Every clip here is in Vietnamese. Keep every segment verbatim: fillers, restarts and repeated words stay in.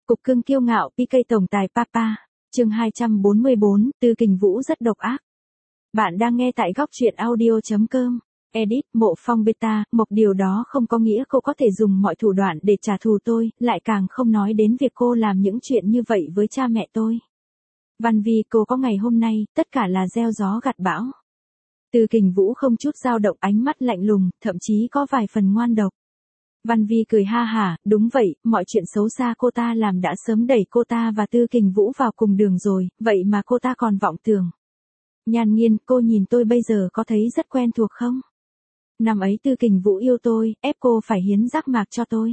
Cục cưng kiêu ngạo pê ca tổng tài Papa, chương hai trăm bốn mươi bốn, Tư Kình Vũ rất độc ác. Bạn đang nghe tại góc truyện audio.com. Edit, Mộ Phong Beta, một điều đó không có nghĩa cô có thể dùng mọi thủ đoạn để trả thù tôi, lại càng không nói đến việc cô làm những chuyện như vậy với cha mẹ tôi. Văn Vi, cô có ngày hôm nay, tất cả là gieo gió gặt bão. Tư Kình Vũ không chút dao động, ánh mắt lạnh lùng, thậm chí có vài phần ngoan độc. Văn Vi cười ha hả, đúng vậy, mọi chuyện xấu xa cô ta làm đã sớm đẩy cô ta và Tư Kình Vũ vào cùng đường rồi, vậy mà cô ta còn vọng tưởng. Nhan Nghiên, cô nhìn tôi bây giờ có thấy rất quen thuộc không? Năm ấy Tư Kình Vũ yêu tôi, ép cô phải hiến giác mạc cho tôi.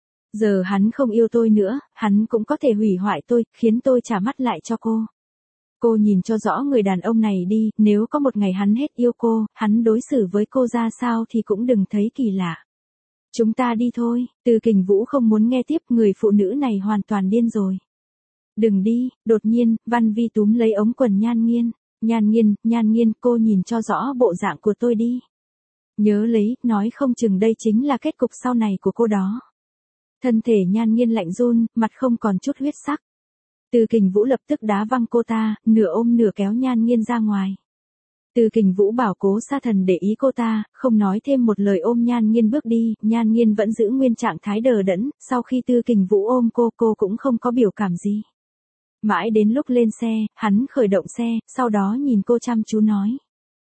Giờ hắn không yêu tôi nữa, hắn cũng có thể hủy hoại tôi, khiến tôi trả mắt lại cho cô. Cô nhìn cho rõ người đàn ông này đi, nếu có một ngày hắn hết yêu cô, hắn đối xử với cô ra sao thì cũng đừng thấy kỳ lạ. Chúng ta đi thôi, Tư Kình Vũ không muốn nghe tiếp, người phụ nữ này hoàn toàn điên rồi. Đừng đi, đột nhiên, Văn Vi túm lấy ống quần Nhan Nghiên. Nhan Nghiên, Nhan Nghiên, cô nhìn cho rõ bộ dạng của tôi đi. Nhớ lấy, nói không chừng đây chính là kết cục sau này của cô đó. Thân thể Nhan Nghiên lạnh run, mặt không còn chút huyết sắc. Tư Kình Vũ lập tức đá văng cô ta, nửa ôm nửa kéo Nhan Nghiên ra ngoài. Tư Kình Vũ bảo Cố Sa Thần để ý cô ta, không nói thêm một lời ôm Nhan Nghiên bước đi, Nhan Nghiên vẫn giữ nguyên trạng thái đờ đẫn, sau khi Tư Kình Vũ ôm cô, cô cũng không có biểu cảm gì. Mãi đến lúc lên xe, hắn khởi động xe, sau đó nhìn cô chăm chú nói.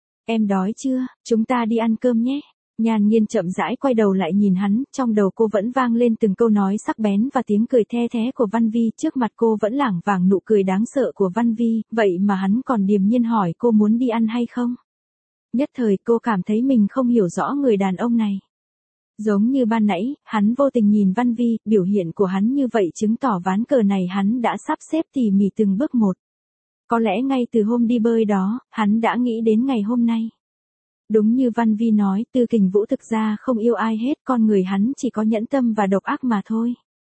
Em đói chưa, chúng ta đi ăn cơm nhé. Nhan Nghiên chậm rãi quay đầu lại nhìn hắn, trong đầu cô vẫn vang lên từng câu nói sắc bén và tiếng cười the thé của Văn Vi, trước mặt cô vẫn lảng vảng nụ cười đáng sợ của Văn Vi, vậy mà hắn còn điềm nhiên hỏi cô muốn đi ăn hay không. Nhất thời cô cảm thấy mình không hiểu rõ người đàn ông này. Giống như ban nãy, hắn vô tình nhìn Văn Vi, biểu hiện của hắn như vậy chứng tỏ ván cờ này hắn đã sắp xếp tỉ mỉ từng bước một. Có lẽ ngay từ hôm đi bơi đó, hắn đã nghĩ đến ngày hôm nay. Đúng như Văn Vi nói, Tư Kình Vũ thực ra không yêu ai hết, con người hắn chỉ có nhẫn tâm và độc ác mà thôi.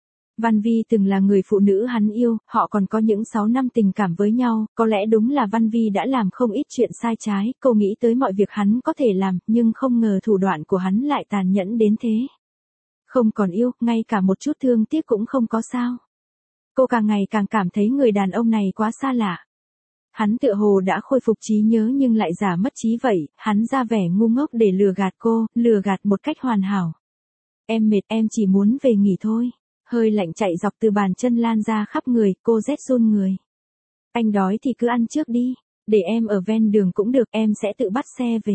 Văn Vi từng là người phụ nữ hắn yêu, họ còn có những sáu năm tình cảm với nhau, có lẽ đúng là Văn Vi đã làm không ít chuyện sai trái, cô nghĩ tới mọi việc hắn có thể làm, nhưng không ngờ thủ đoạn của hắn lại tàn nhẫn đến thế. Không còn yêu, ngay cả một chút thương tiếc cũng không có sao. Cô càng ngày càng cảm thấy người đàn ông này quá xa lạ. Hắn tựa hồ đã khôi phục trí nhớ nhưng lại giả mất trí vậy, hắn ra vẻ ngu ngốc để lừa gạt cô, lừa gạt một cách hoàn hảo. Em mệt, em chỉ muốn về nghỉ thôi. Hơi lạnh chạy dọc từ bàn chân lan ra khắp người, cô rét run người. Anh đói thì cứ ăn trước đi, để em ở ven đường cũng được, em sẽ tự bắt xe về.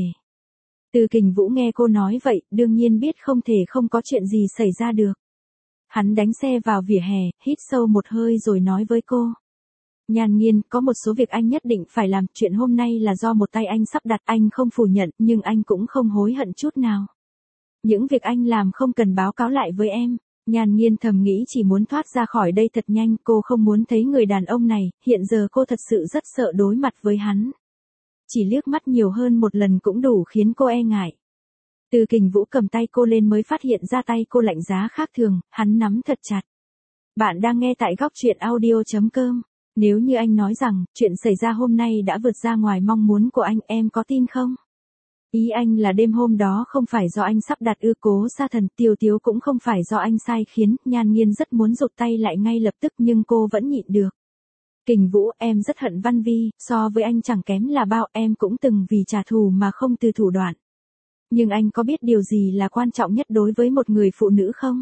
Tư Kình Vũ nghe cô nói vậy, đương nhiên biết không thể không có chuyện gì xảy ra được. Hắn đánh xe vào vỉa hè, hít sâu một hơi rồi nói với cô. Nhan Nghiên, có một số việc anh nhất định phải làm, chuyện hôm nay là do một tay anh sắp đặt, anh không phủ nhận, nhưng anh cũng không hối hận chút nào. Những việc anh làm không cần báo cáo lại với em. Nhan Nghiên thầm nghĩ chỉ muốn thoát ra khỏi đây thật nhanh, cô không muốn thấy người đàn ông này, hiện giờ cô thật sự rất sợ đối mặt với hắn. Chỉ liếc mắt nhiều hơn một lần cũng đủ khiến cô e ngại. Tư Kình Vũ cầm tay cô lên mới phát hiện ra tay cô lạnh giá khác thường, hắn nắm thật chặt. Bạn đang nghe tại góc truyện audio.com. Nếu như anh nói rằng, chuyện xảy ra hôm nay đã vượt ra ngoài mong muốn của anh, em có tin không? Ý anh là đêm hôm đó không phải do anh sắp đặt ư? Cố Sa Thần, Tiêu Tiếu cũng không phải do anh sai khiến, Nhan Nghiên rất muốn rụt tay lại ngay lập tức nhưng cô vẫn nhịn được. Kình Vũ, em rất hận Văn Vi, so với anh chẳng kém là bao, em cũng từng vì trả thù mà không từ thủ đoạn. Nhưng anh có biết điều gì là quan trọng nhất đối với một người phụ nữ không?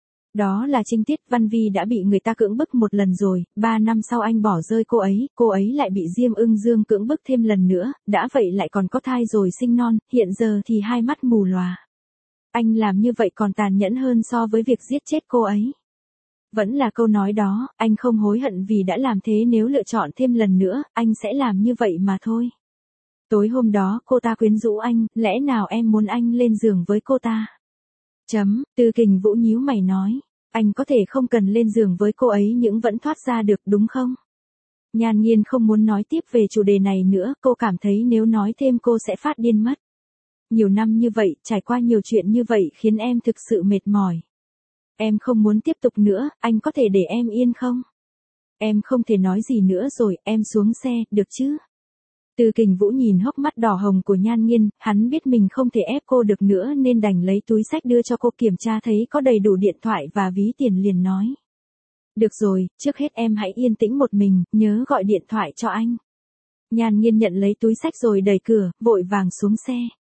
Đó là trinh tiết. Văn Vi đã bị người ta cưỡng bức một lần rồi, ba năm sau anh bỏ rơi cô ấy, cô ấy lại bị Diêm Ưng Dương cưỡng bức thêm lần nữa, đã vậy lại còn có thai rồi sinh non, hiện giờ thì hai mắt mù lòa. Anh làm như vậy còn tàn nhẫn hơn so với việc giết chết cô ấy. Vẫn là câu nói đó, anh không hối hận vì đã làm thế, nếu lựa chọn thêm lần nữa, anh sẽ làm như vậy mà thôi. Tối hôm đó cô ta quyến rũ anh, lẽ nào em muốn anh lên giường với cô ta? Chấm, Tư Kình Vũ nhíu mày nói, anh có thể không cần lên giường với cô ấy nhưng vẫn thoát ra được đúng không? Nhan Nghiên không muốn nói tiếp về chủ đề này nữa, cô cảm thấy nếu nói thêm cô sẽ phát điên mất. Nhiều năm như vậy, trải qua nhiều chuyện như vậy khiến em thực sự mệt mỏi. Em không muốn tiếp tục nữa, anh có thể để em yên không? Em không thể nói gì nữa rồi, em xuống xe, được chứ? Tư Kình Vũ nhìn hốc mắt đỏ hồng của Nhan Nghiên, hắn biết mình không thể ép cô được nữa nên đành lấy túi xách đưa cho cô kiểm tra thấy có đầy đủ điện thoại và ví tiền liền nói. Được rồi, trước hết em hãy yên tĩnh một mình, nhớ gọi điện thoại cho anh. Nhan Nghiên nhận lấy túi xách rồi đẩy cửa, vội vàng xuống xe.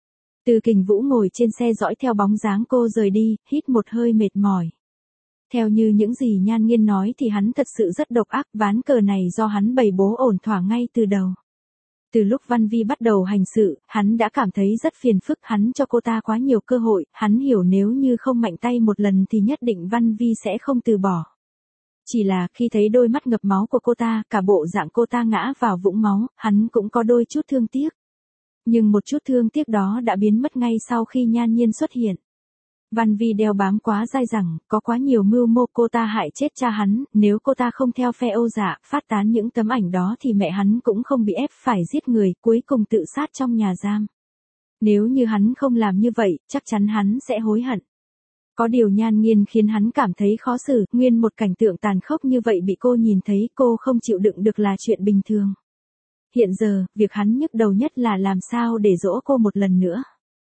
Từ Kình Vũ ngồi trên xe dõi theo bóng dáng cô rời đi, hít một hơi mệt mỏi. Theo như những gì Nhan Nghiên nói thì hắn thật sự rất độc ác, ván cờ này do hắn bày bố ổn thỏa ngay từ đầu. Từ lúc Văn Vi bắt đầu hành sự, hắn đã cảm thấy rất phiền phức, hắn cho cô ta quá nhiều cơ hội, hắn hiểu nếu như không mạnh tay một lần thì nhất định Văn Vi sẽ không từ bỏ. Chỉ là khi thấy đôi mắt ngập máu của cô ta, cả bộ dạng cô ta ngã vào vũng máu, hắn cũng có đôi chút thương tiếc. Nhưng một chút thương tiếc đó đã biến mất ngay sau khi Nhan Nhiên xuất hiện. Văn Vi đeo bám quá dai dẳng, có quá nhiều mưu mô, cô ta hại chết cha hắn, nếu cô ta không theo phe Âu Dạ, phát tán những tấm ảnh đó thì mẹ hắn cũng không bị ép phải giết người, cuối cùng tự sát trong nhà giam. Nếu như hắn không làm như vậy, chắc chắn hắn sẽ hối hận. Có điều Nhan Nghiên khiến hắn cảm thấy khó xử, nguyên một cảnh tượng tàn khốc như vậy bị cô nhìn thấy, cô không chịu đựng được là chuyện bình thường. Hiện giờ, việc hắn nhức đầu nhất là làm sao để dỗ cô một lần nữa.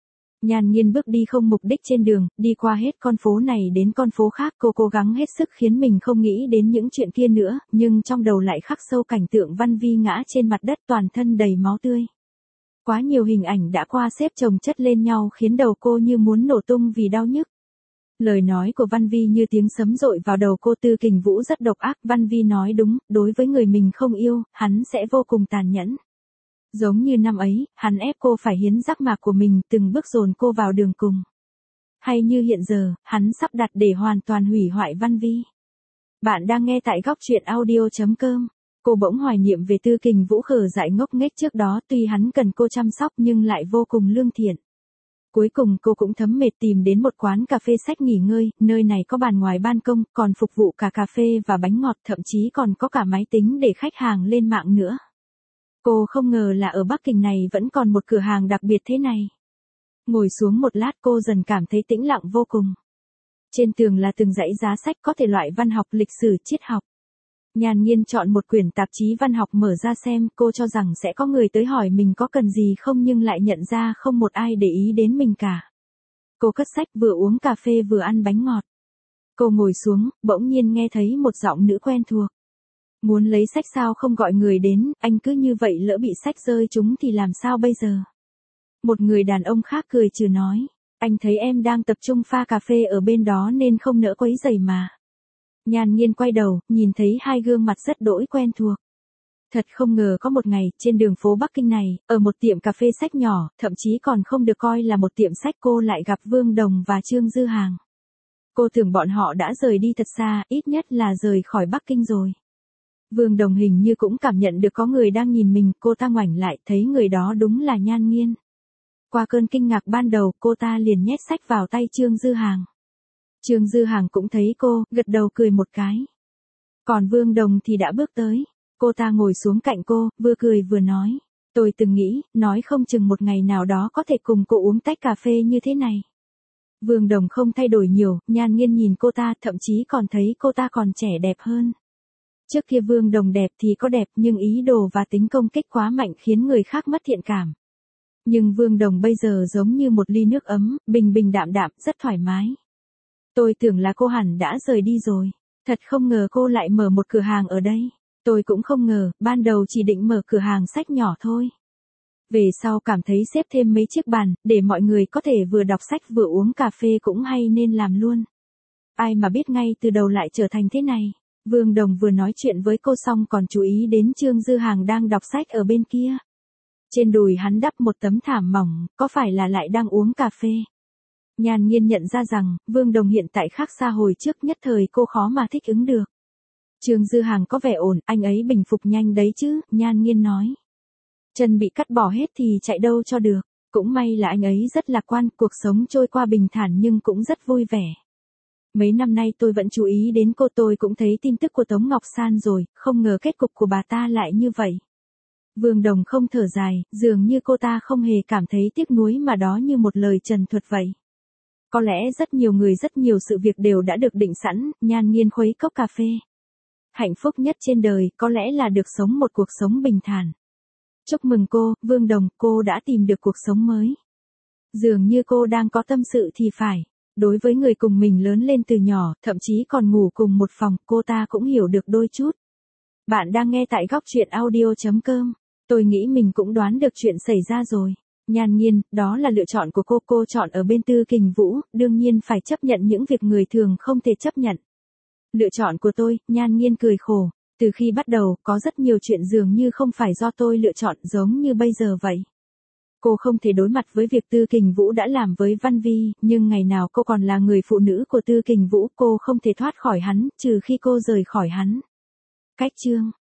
Nhan Nghiên bước đi không mục đích trên đường, đi qua hết con phố này đến con phố khác, cô cố gắng hết sức khiến mình không nghĩ đến những chuyện kia nữa, nhưng trong đầu lại khắc sâu cảnh tượng Văn Vi ngã trên mặt đất toàn thân đầy máu tươi. Quá nhiều hình ảnh đã qua xếp chồng chất lên nhau khiến đầu cô như muốn nổ tung vì đau nhức. Lời nói của Văn Vi như tiếng sấm dội vào đầu cô. Tư Kình Vũ rất độc ác, Văn Vi nói đúng, đối với người mình không yêu, hắn sẽ vô cùng tàn nhẫn. Giống như năm ấy, hắn ép cô phải hiến giác mạc của mình, từng bước dồn cô vào đường cùng. Hay như hiện giờ, hắn sắp đặt để hoàn toàn hủy hoại Văn Vi. Bạn đang nghe tại góc truyện audio chấm com. Cô bỗng hoài niệm về Tư Kình Vũ khờ dại ngốc nghếch trước đó, tuy hắn cần cô chăm sóc nhưng lại vô cùng lương thiện. Cuối cùng cô cũng thấm mệt tìm đến một quán cà phê sách nghỉ ngơi, nơi này có bàn ngoài ban công, còn phục vụ cả cà phê và bánh ngọt, thậm chí còn có cả máy tính để khách hàng lên mạng nữa. Cô không ngờ là ở Bắc Kinh này vẫn còn một cửa hàng đặc biệt thế này. Ngồi xuống một lát cô dần cảm thấy tĩnh lặng vô cùng. Trên tường là từng dãy giá sách có thể loại văn học, lịch sử, triết học. Nhan Nghiên chọn một quyển tạp chí văn học mở ra xem, cô cho rằng sẽ có người tới hỏi mình có cần gì không nhưng lại nhận ra không một ai để ý đến mình cả. Cô cất sách vừa uống cà phê vừa ăn bánh ngọt. Cô ngồi xuống, bỗng nhiên nghe thấy một giọng nữ quen thuộc. Muốn lấy sách sao không gọi người đến, anh cứ như vậy lỡ bị sách rơi trúng thì làm sao bây giờ? Một người đàn ông khác cười trừ nói, anh thấy em đang tập trung pha cà phê ở bên đó nên không nỡ quấy rầy mà. Nhan Nghiên quay đầu, nhìn thấy hai gương mặt rất đỗi quen thuộc. Thật không ngờ có một ngày, trên đường phố Bắc Kinh này, ở một tiệm cà phê sách nhỏ, thậm chí còn không được coi là một tiệm sách, cô lại gặp Vương Đồng và Trương Dư Hàng. Cô tưởng bọn họ đã rời đi thật xa, ít nhất là rời khỏi Bắc Kinh rồi. Vương Đồng hình như cũng cảm nhận được có người đang nhìn mình, cô ta ngoảnh lại, thấy người đó đúng là Nhan Nghiên. Qua cơn kinh ngạc ban đầu, cô ta liền nhét sách vào tay Trương Dư Hàng. Trương Dư Hàng cũng thấy cô, gật đầu cười một cái. Còn Vương Đồng thì đã bước tới. Cô ta ngồi xuống cạnh cô, vừa cười vừa nói. Tôi từng nghĩ, nói không chừng một ngày nào đó có thể cùng cô uống tách cà phê như thế này. Vương Đồng không thay đổi nhiều, Nhan Nghiên nhìn cô ta, thậm chí còn thấy cô ta còn trẻ đẹp hơn. Trước kia Vương Đồng đẹp thì có đẹp nhưng ý đồ và tính công kích quá mạnh khiến người khác mất thiện cảm. Nhưng Vương Đồng bây giờ giống như một ly nước ấm, bình bình đạm đạm, rất thoải mái. Tôi tưởng là cô hẳn đã rời đi rồi. Thật không ngờ cô lại mở một cửa hàng ở đây. Tôi cũng không ngờ, ban đầu chỉ định mở cửa hàng sách nhỏ thôi. Về sau cảm thấy xếp thêm mấy chiếc bàn, để mọi người có thể vừa đọc sách vừa uống cà phê cũng hay nên làm luôn. Ai mà biết ngay từ đầu lại trở thành thế này. Vương Đồng vừa nói chuyện với cô xong còn chú ý đến Trương Dư Hàng đang đọc sách ở bên kia. Trên đùi hắn đắp một tấm thảm mỏng, có phải là lại đang uống cà phê? Nhan Nghiên nhận ra rằng, Vương Đồng hiện tại khác xa hồi trước, nhất thời cô khó mà thích ứng được. Trương Dư Hàng có vẻ ổn, anh ấy bình phục nhanh đấy chứ, Nhan Nghiên nói. Chân bị cắt bỏ hết thì chạy đâu cho được, cũng may là anh ấy rất lạc quan, cuộc sống trôi qua bình thản nhưng cũng rất vui vẻ. Mấy năm nay tôi vẫn chú ý đến cô, tôi cũng thấy tin tức của Tống Ngọc San rồi, không ngờ kết cục của bà ta lại như vậy. Vương Đồng không thở dài, dường như cô ta không hề cảm thấy tiếc nuối mà đó như một lời trần thuật vậy. Có lẽ rất nhiều người rất nhiều sự việc đều đã được định sẵn, Nhan Nghiên khuấy cốc cà phê. Hạnh phúc nhất trên đời có lẽ là được sống một cuộc sống bình thản. Chúc mừng cô, Vương Đồng, cô đã tìm được cuộc sống mới. Dường như cô đang có tâm sự thì phải. Đối với người cùng mình lớn lên từ nhỏ, thậm chí còn ngủ cùng một phòng, cô ta cũng hiểu được đôi chút. Bạn đang nghe tại góc chuyện audio.com. Tôi nghĩ mình cũng đoán được chuyện xảy ra rồi. Nhan Nghiên, đó là lựa chọn của cô, cô chọn ở bên Tư Kình Vũ, đương nhiên phải chấp nhận những việc người thường không thể chấp nhận. Lựa chọn của tôi, Nhan Nghiên cười khổ. Từ khi bắt đầu, có rất nhiều chuyện dường như không phải do tôi lựa chọn giống như bây giờ vậy. Cô không thể đối mặt với việc Tư Kình Vũ đã làm với Văn Vi, nhưng ngày nào cô còn là người phụ nữ của Tư Kình Vũ, cô không thể thoát khỏi hắn, trừ khi cô rời khỏi hắn. Cách chương